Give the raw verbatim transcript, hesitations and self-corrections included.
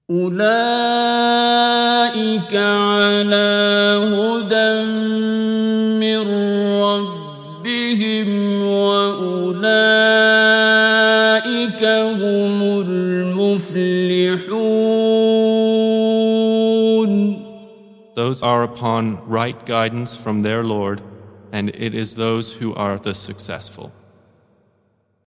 أولئك على هدى من ربهم وأولئك هم المفلحون. Those are upon right guidance from their Lord, and it is those who are the successful.